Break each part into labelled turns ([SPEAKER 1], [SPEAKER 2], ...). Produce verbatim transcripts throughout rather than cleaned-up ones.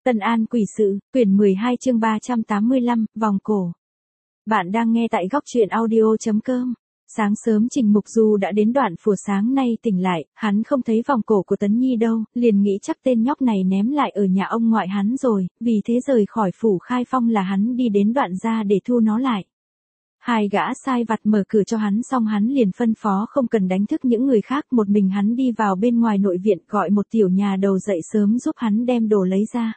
[SPEAKER 1] Tân An Quỷ Sự, quyển mười hai chương ba trăm tám mươi lăm, vòng cổ. Bạn đang nghe tại góc truyện audio chấm com. Sáng sớm Trình Mục Du đã đến đoạn phùa sáng nay tỉnh lại, hắn không thấy vòng cổ của Tấn Nhi đâu, liền nghĩ chắc tên nhóc này ném lại ở nhà ông ngoại hắn rồi, vì thế rời khỏi phủ Khai Phong là hắn đi đến đoạn ra để thu nó lại. Hai gã sai vặt mở cửa cho hắn xong hắn liền phân phó không cần đánh thức những người khác, một mình hắn đi vào bên ngoài nội viện gọi một tiểu nhà đầu dậy sớm giúp hắn đem đồ lấy ra.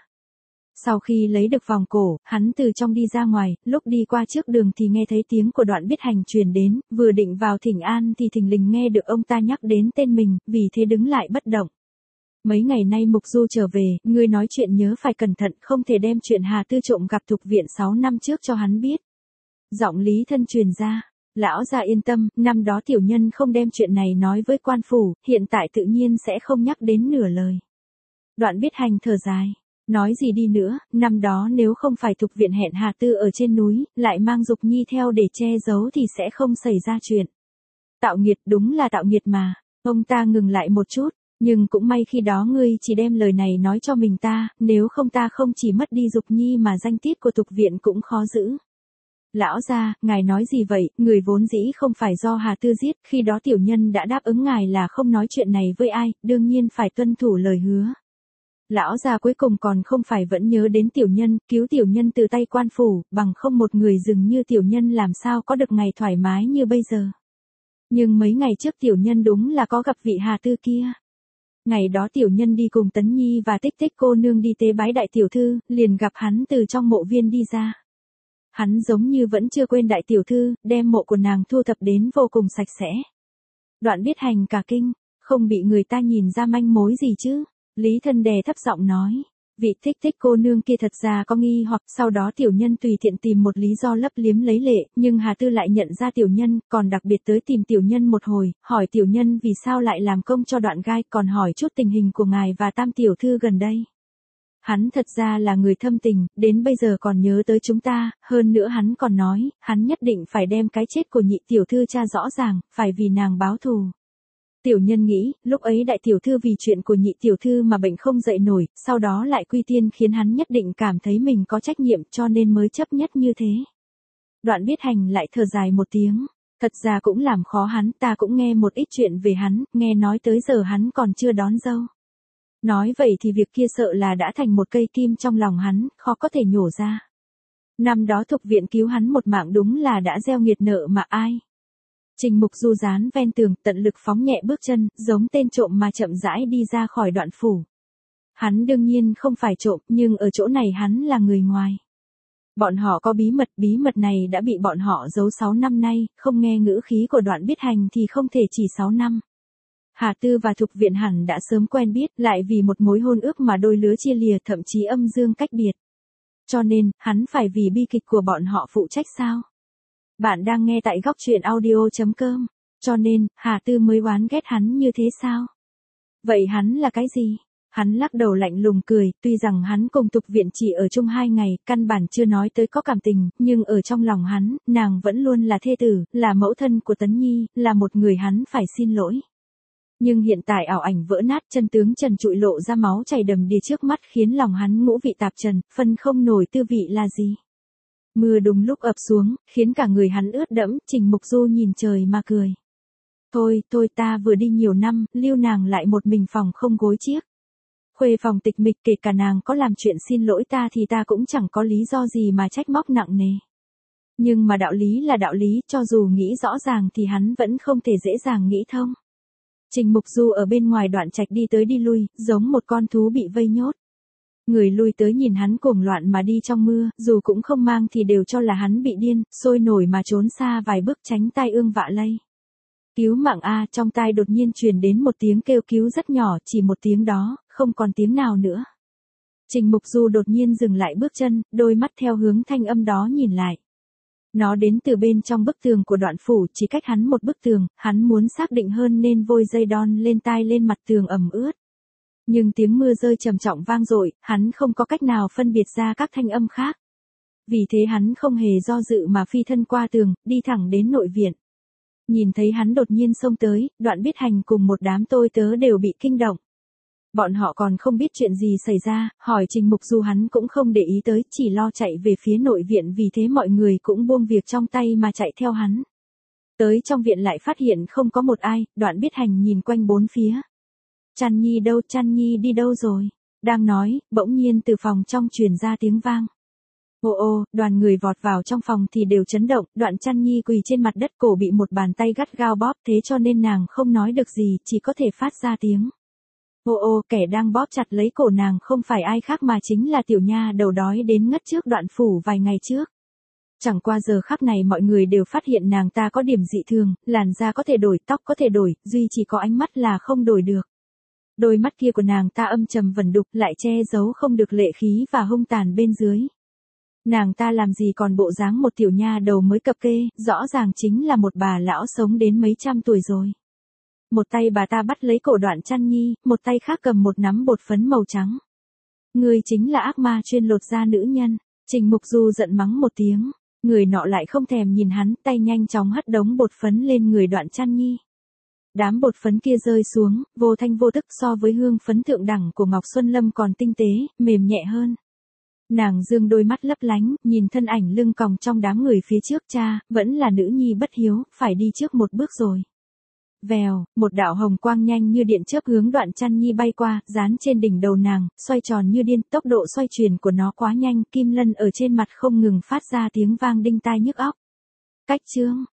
[SPEAKER 1] Sau khi lấy được vòng cổ, hắn từ trong đi ra ngoài, lúc đi qua trước đường thì nghe thấy tiếng của Đoạn Biết Hành truyền đến, vừa định vào thỉnh an thì thình lình nghe được ông ta nhắc đến tên mình, vì thế đứng lại bất động. Mấy ngày nay Mục Du trở về, ngươi nói chuyện nhớ phải cẩn thận, không thể đem chuyện Hà Tư trộm gặp Thục Viện sáu năm trước cho hắn biết. Giọng Lý Thân truyền ra. Lão gia yên tâm, năm đó tiểu nhân không đem chuyện này nói với quan phủ, hiện tại tự nhiên sẽ không nhắc đến nửa lời. Đoạn Biết Hành thở dài. Nói gì đi nữa, năm đó nếu không phải Thục Viện hẹn Hà Tư ở trên núi, lại mang Dục Nhi theo để che giấu thì sẽ không xảy ra chuyện. Tạo nghiệt, đúng là tạo nghiệt mà. Ông ta ngừng lại một chút, nhưng cũng may khi đó ngươi chỉ đem lời này nói cho mình ta, nếu không ta không chỉ mất đi Dục Nhi mà danh tiết của Thục Viện cũng khó giữ. Lão gia, ngài nói gì vậy, người vốn dĩ không phải do Hà Tư giết, khi đó tiểu nhân đã đáp ứng ngài là không nói chuyện này với ai, đương nhiên phải tuân thủ lời hứa. Lão già cuối cùng còn không phải vẫn nhớ đến tiểu nhân, cứu tiểu nhân từ tay quan phủ, bằng không một người dừng như tiểu nhân làm sao có được ngày thoải mái như bây giờ. Nhưng mấy ngày trước tiểu nhân đúng là có gặp vị Hà Tư kia. Ngày đó tiểu nhân đi cùng Tấn Nhi và Tích Tích cô nương đi tế bái đại tiểu thư, liền gặp hắn từ trong mộ viên đi ra. Hắn giống như vẫn chưa quên đại tiểu thư, đem mộ của nàng thu thập đến vô cùng sạch sẽ. Đoạn Biết Hành cả kinh, không bị người ta nhìn ra manh mối gì chứ. Lý Thân đè thấp giọng nói, vị Tích Tích cô nương kia thật ra có nghi hoặc, sau đó tiểu nhân tùy tiện tìm một lý do lấp liếm lấy lệ, nhưng Hà Tư lại nhận ra tiểu nhân, còn đặc biệt tới tìm tiểu nhân một hồi, hỏi tiểu nhân vì sao lại làm công cho Đoạn Gai, còn hỏi chút tình hình của ngài và Tam tiểu thư gần đây. Hắn thật ra là người thâm tình, đến bây giờ còn nhớ tới chúng ta, hơn nữa hắn còn nói, hắn nhất định phải đem cái chết của nhị tiểu thư tra rõ ràng, phải vì nàng báo thù. Tiểu nhân nghĩ, lúc ấy đại tiểu thư vì chuyện của nhị tiểu thư mà bệnh không dậy nổi, sau đó lại quy tiên khiến hắn nhất định cảm thấy mình có trách nhiệm cho nên mới chấp nhất như thế. Đoạn Biết Hành lại thở dài một tiếng, thật ra cũng làm khó hắn, ta cũng nghe một ít chuyện về hắn, nghe nói tới giờ hắn còn chưa đón dâu. Nói vậy thì việc kia sợ là đã thành một cây kim trong lòng hắn, khó có thể nhổ ra. Năm đó Thục Viện cứu hắn một mạng đúng là đã gieo nghiệt nợ mà ai. Trình Mục Du dán ven tường, tận lực phóng nhẹ bước chân, giống tên trộm mà chậm rãi đi ra khỏi đoạn phủ. Hắn đương nhiên không phải trộm, nhưng ở chỗ này hắn là người ngoài. Bọn họ có bí mật, bí mật này đã bị bọn họ giấu sáu năm nay, không nghe ngữ khí của Đoạn Biết Hành thì không thể chỉ sáu năm. Hà Tư và Thục Viện hẳn đã sớm quen biết, lại vì một mối hôn ước mà đôi lứa chia lìa, thậm chí âm dương cách biệt. Cho nên, hắn phải vì bi kịch của bọn họ phụ trách sao? Bạn đang nghe tại góc truyện audio chấm com. Cho nên, Hà Tư mới oán ghét hắn như thế sao? Vậy hắn là cái gì? Hắn lắc đầu lạnh lùng cười, tuy rằng hắn cùng Thục Viện chỉ ở chung hai ngày, căn bản chưa nói tới có cảm tình, nhưng ở trong lòng hắn, nàng vẫn luôn là thê tử, là mẫu thân của Tấn Nhi, là một người hắn phải xin lỗi. Nhưng hiện tại ảo ảnh vỡ nát, chân tướng trần trụi lộ ra, máu chảy đầm đìa trước mắt khiến lòng hắn ngũ vị tạp trần, phân không nổi tư vị là gì. Mưa đúng lúc ập xuống, khiến cả người hắn ướt đẫm, Trình Mục Du nhìn trời mà cười. Thôi, thôi ta vừa đi nhiều năm, lưu nàng lại một mình phòng không gối chiếc. Khuê phòng tịch mịch, kể cả nàng có làm chuyện xin lỗi ta thì ta cũng chẳng có lý do gì mà trách móc nặng nề. Nhưng mà đạo lý là đạo lý, cho dù nghĩ rõ ràng thì hắn vẫn không thể dễ dàng nghĩ thông. Trình Mục Du ở bên ngoài Đoạn Trạch đi tới đi lui, giống một con thú bị vây nhốt. Người lui tới nhìn hắn cuồng loạn mà đi trong mưa, dù cũng không mang thì đều cho là hắn bị điên, sôi nổi mà trốn xa vài bước tránh tai ương vạ lây. Cứu mạng a, trong tai đột nhiên truyền đến một tiếng kêu cứu rất nhỏ, chỉ một tiếng đó, không còn tiếng nào nữa. Trình Mục Du đột nhiên dừng lại bước chân, đôi mắt theo hướng thanh âm đó nhìn lại. Nó đến từ bên trong bức tường của đoạn phủ, chỉ cách hắn một bức tường, hắn muốn xác định hơn nên vôi dây đon lên tai lên mặt tường ẩm ướt. Nhưng tiếng mưa rơi trầm trọng vang dội, hắn không có cách nào phân biệt ra các thanh âm khác. Vì thế hắn không hề do dự mà phi thân qua tường, đi thẳng đến nội viện. Nhìn thấy hắn đột nhiên xông tới, Đoạn Biết Hành cùng một đám tôi tớ đều bị kinh động. Bọn họ còn không biết chuyện gì xảy ra, hỏi Trình Mục Du hắn cũng không để ý tới, chỉ lo chạy về phía nội viện, vì thế mọi người cũng buông việc trong tay mà chạy theo hắn. Tới trong viện lại phát hiện không có một ai, Đoạn Biết Hành nhìn quanh bốn phía. Trăn Nhi đâu, Trăn Nhi đi đâu rồi? Đang nói, bỗng nhiên từ phòng trong truyền ra tiếng vang. Ô ô, đoàn người vọt vào trong phòng thì đều chấn động, Đoạn Trăn Nhi quỳ trên mặt đất, cổ bị một bàn tay gắt gao bóp, thế cho nên nàng không nói được gì, chỉ có thể phát ra tiếng. Ô ô, kẻ đang bóp chặt lấy cổ nàng không phải ai khác mà chính là tiểu nha đầu đói đến ngất trước Đoạn phủ vài ngày trước. Chẳng qua giờ khắc này mọi người đều phát hiện nàng ta có điểm dị thường, làn da có thể đổi, tóc có thể đổi, duy chỉ có ánh mắt là không đổi được. Đôi mắt kia của nàng ta âm trầm vẩn đục, lại che giấu không được lệ khí và hung tàn bên dưới. Nàng ta làm gì còn bộ dáng một tiểu nha đầu mới cập kê, rõ ràng chính là một bà lão sống đến mấy trăm tuổi rồi. Một tay bà ta bắt lấy cổ Đoạn Trăn Nhi, một tay khác cầm một nắm bột phấn màu trắng. Ngươi chính là ác ma chuyên lột da nữ nhân. Trình Mục Du giận mắng một tiếng. Người nọ lại không thèm nhìn hắn, tay nhanh chóng hất đống bột phấn lên người Đoạn Trăn Nhi. Đám bột phấn kia rơi xuống, vô thanh vô tức, so với hương phấn thượng đẳng của Ngọc Xuân Lâm còn tinh tế, mềm nhẹ hơn. Nàng dương đôi mắt lấp lánh, nhìn thân ảnh lưng còng trong đám người phía trước, cha, vẫn là nữ nhi bất hiếu, phải đi trước một bước rồi. Vèo, một đạo hồng quang nhanh như điện chớp hướng Đoạn Trăn Nhi bay qua, dán trên đỉnh đầu nàng, xoay tròn như điên, tốc độ xoay chuyển của nó quá nhanh, kim lân ở trên mặt không ngừng phát ra tiếng vang đinh tai nhức óc. Cách chương